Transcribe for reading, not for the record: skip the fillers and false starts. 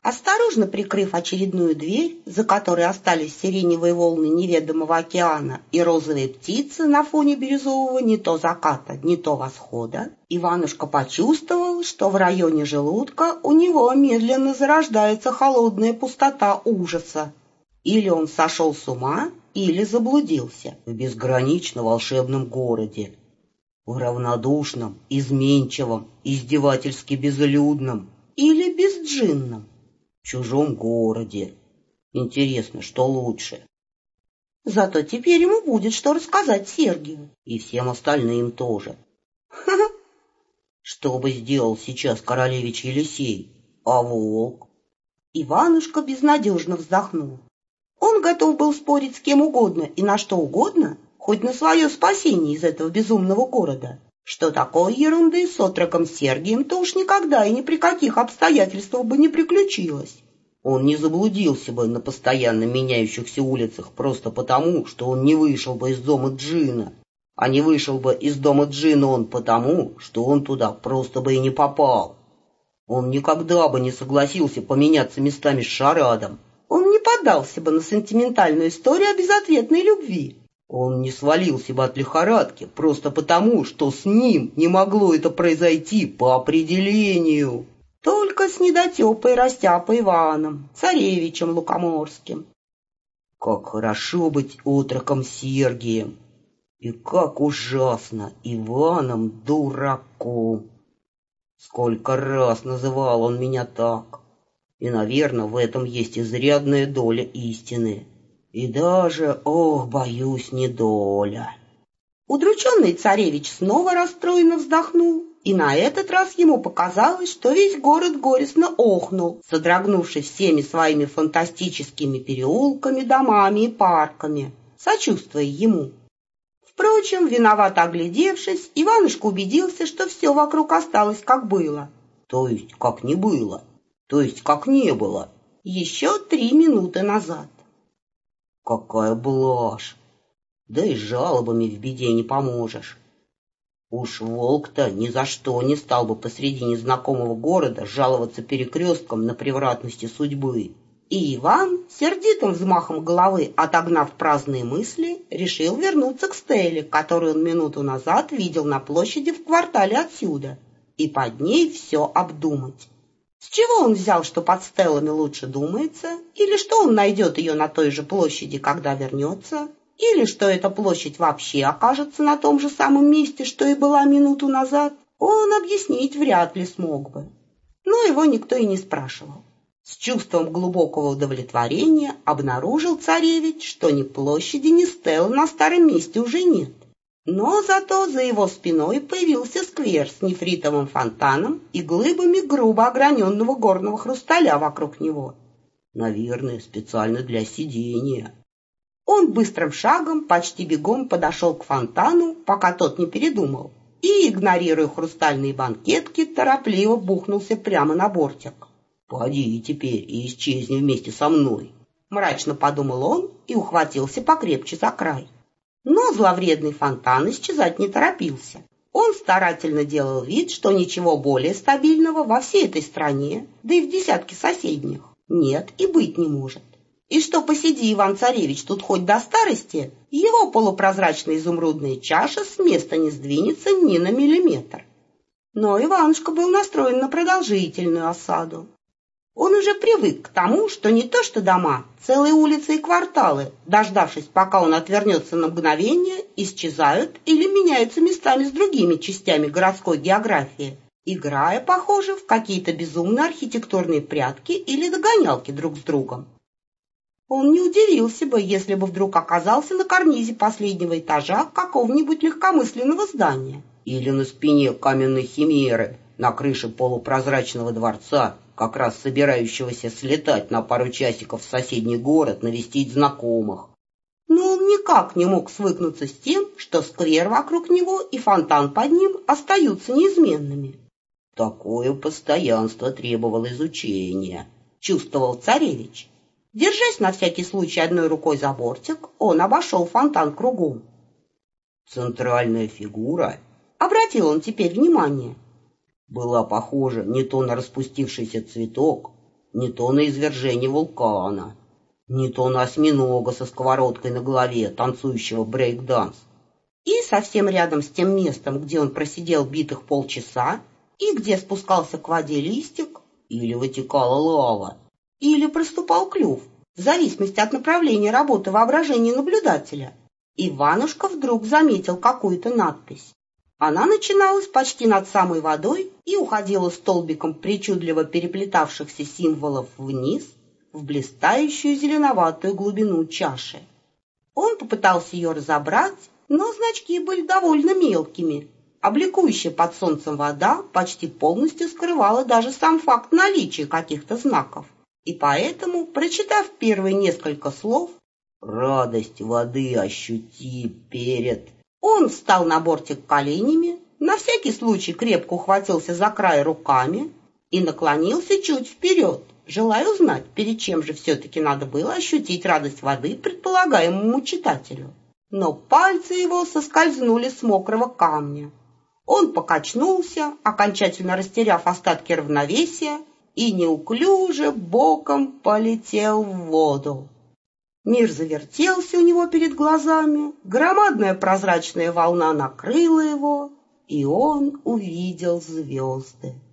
Осторожно прикрыв очередную дверь, за которой остались сиреневые волны неведомого океана и розовые птицы на фоне бирюзового не то заката, не то восхода, Иванушка почувствовал, что в районе желудка у него медленно зарождается холодная пустота ужаса. Или он сошел с ума, или заблудился в безгранично волшебном городе, в равнодушном, изменчивом, издевательски безлюдном или безджинном. В чужом городе. Интересно, что лучше? Зато теперь ему будет что рассказать Сергию. И всем остальным тоже. Ха-ха! Что бы сделал сейчас королевич Елисей? А волк? Иванушка безнадежно вздохнул. Он готов был спорить с кем угодно и на что угодно, хоть на свое спасение из этого безумного города. Что такой ерунды с отроком Сергием-то уж никогда и ни при каких обстоятельствах бы не приключилось. Он не заблудился бы на постоянно меняющихся улицах просто потому, что он не вышел бы из дома Джина. А не вышел бы из дома Джина он потому, что он туда просто бы и не попал. Он никогда бы не согласился поменяться местами с Шарадом. Он не поддался бы на сентиментальную историю о безответной любви. Он не свалился бы от лихорадки просто потому, что с ним не могло это произойти по определению. Только с недотепой растяпой Иваном, царевичем Лукоморским. Как хорошо быть отроком Сергием, и как ужасно Иваном дураком. Сколько раз называл он меня так, и, наверное, в этом есть изрядная доля истины. И даже, боюсь, не доля. Удрученный царевич снова расстроенно вздохнул, и на этот раз ему показалось, что весь город горестно охнул, содрогнувшись всеми своими фантастическими переулками, домами и парками, сочувствуя ему. Впрочем, виновато оглядевшись, Иванушка убедился, что все вокруг осталось как было. То есть как не было, то есть как не было. Еще 3 минуты назад. Какая блажь! Да и жалобами в беде не поможешь. Уж волк-то ни за что не стал бы посреди незнакомого города жаловаться перекресткам на превратности судьбы. И Иван, сердитым взмахом головы отогнав праздные мысли, решил вернуться к стеле, которую он минуту назад видел на площади в квартале отсюда, и под ней все обдумать. С чего он взял, что под стелами лучше думается, или что он найдет ее на той же площади, когда вернется, или что эта площадь вообще окажется на том же самом месте, что и была минуту назад, он объяснить вряд ли смог бы. Но его никто и не спрашивал. С чувством глубокого удовлетворения обнаружил царевич, что ни площади, ни стел на старом месте уже нет. Но зато за его спиной появился сквер с нефритовым фонтаном и глыбами грубо ограненного горного хрусталя вокруг него. Наверное, специально для сидения. Он быстрым шагом, почти бегом подошел к фонтану, пока тот не передумал, и, игнорируя хрустальные банкетки, торопливо бухнулся прямо на бортик. «Поди теперь и исчезни вместе со мной», — мрачно подумал он и ухватился покрепче за край. Но зловредный фонтан исчезать не торопился. Он старательно делал вид, что ничего более стабильного во всей этой стране, да и в десятке соседних, нет и быть не может. И что посиди Иван-царевич тут хоть до старости, его полупрозрачная изумрудная чаша с места не сдвинется ни на миллиметр. Но Иванушка был настроен на продолжительную осаду. Он уже привык к тому, что не то что дома, целые улицы и кварталы, дождавшись, пока он отвернется на мгновение, исчезают или меняются местами с другими частями городской географии, играя, похоже, в какие-то безумные архитектурные прятки или догонялки друг с другом. Он не удивился бы, если бы вдруг оказался на карнизе последнего этажа какого-нибудь легкомысленного здания или на спине каменной химеры на крыше полупрозрачного дворца, как раз собирающегося слетать на пару часиков в соседний город навестить знакомых. Но он никак не мог свыкнуться с тем, что сквер вокруг него и фонтан под ним остаются неизменными. Такое постоянство требовало изучения, чувствовал царевич. Держась на всякий случай одной рукой за бортик, он обошел фонтан кругом. Центральная фигура, обратил он теперь внимание, была похожа не то на распустившийся цветок, не то на извержение вулкана, не то на осьминога со сковородкой на голове, танцующего брейк-данс. И совсем рядом с тем местом, где он просидел битых полчаса, и где спускался к воде листик, или вытекала лава, или проступал клюв, в зависимости от направления работы воображения наблюдателя, Иванушка вдруг заметил какую-то надпись. Она начиналась почти над самой водой и уходила столбиком причудливо переплетавшихся символов вниз в блистающую зеленоватую глубину чаши. Он попытался ее разобрать, но значки были довольно мелкими, а бликующая под солнцем вода почти полностью скрывала даже сам факт наличия каких-то знаков. И поэтому, прочитав первые несколько слов «Радость воды ощути перед», он встал на бортик коленями, на всякий случай крепко ухватился за край руками и наклонился чуть вперед, желая узнать, перед чем же все-таки надо было ощутить радость воды предполагаемому читателю. Но пальцы его соскользнули с мокрого камня. Он покачнулся, окончательно растеряв остатки равновесия, и неуклюже боком полетел в воду. Мир завертелся у него перед глазами, громадная прозрачная волна накрыла его, и он увидел звезды.